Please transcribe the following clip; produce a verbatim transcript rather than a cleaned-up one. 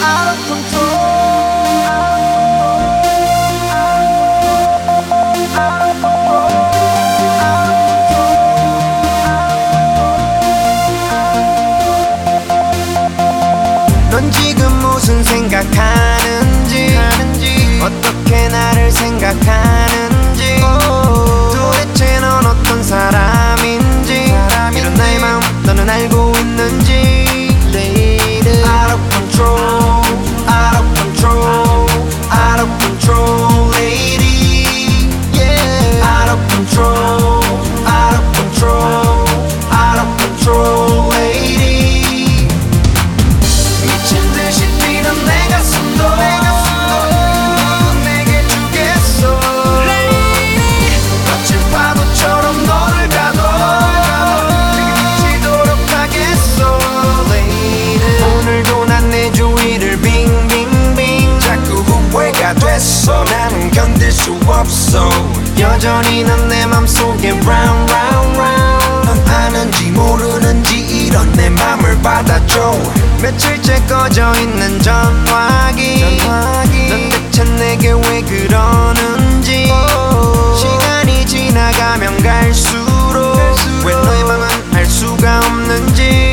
out of control. 넌 지금 무슨 생각하는지, 어떻게 나를 생각하는지, 도대체 넌 어떤 사람인지, 이런 나의 마음 너는 알고 있는지. Out of control, out of control, out of control, lady. Yeah, out of control, out of control, out of control, lady. 미친 듯이 뛰는 내 가슴도 내게 주겠어, lady. 거친 파도처럼 너를 가둬 미치도록 하겠어, lady. 오늘도 난 내 주위를 빙빙빙 자꾸 후회가 됐어. 나는 견딜 수 없어. 여전히 넌 내 맘속에 round round round. 넌 아는지 모르는지 이런 내 맘을 받아줘. 며칠째 꺼져 있는 전화기, 넌 대체 내게 왜 그러는지. 시간이 지나가면 갈수록 왜 너의 맘은 알 수가 없는지.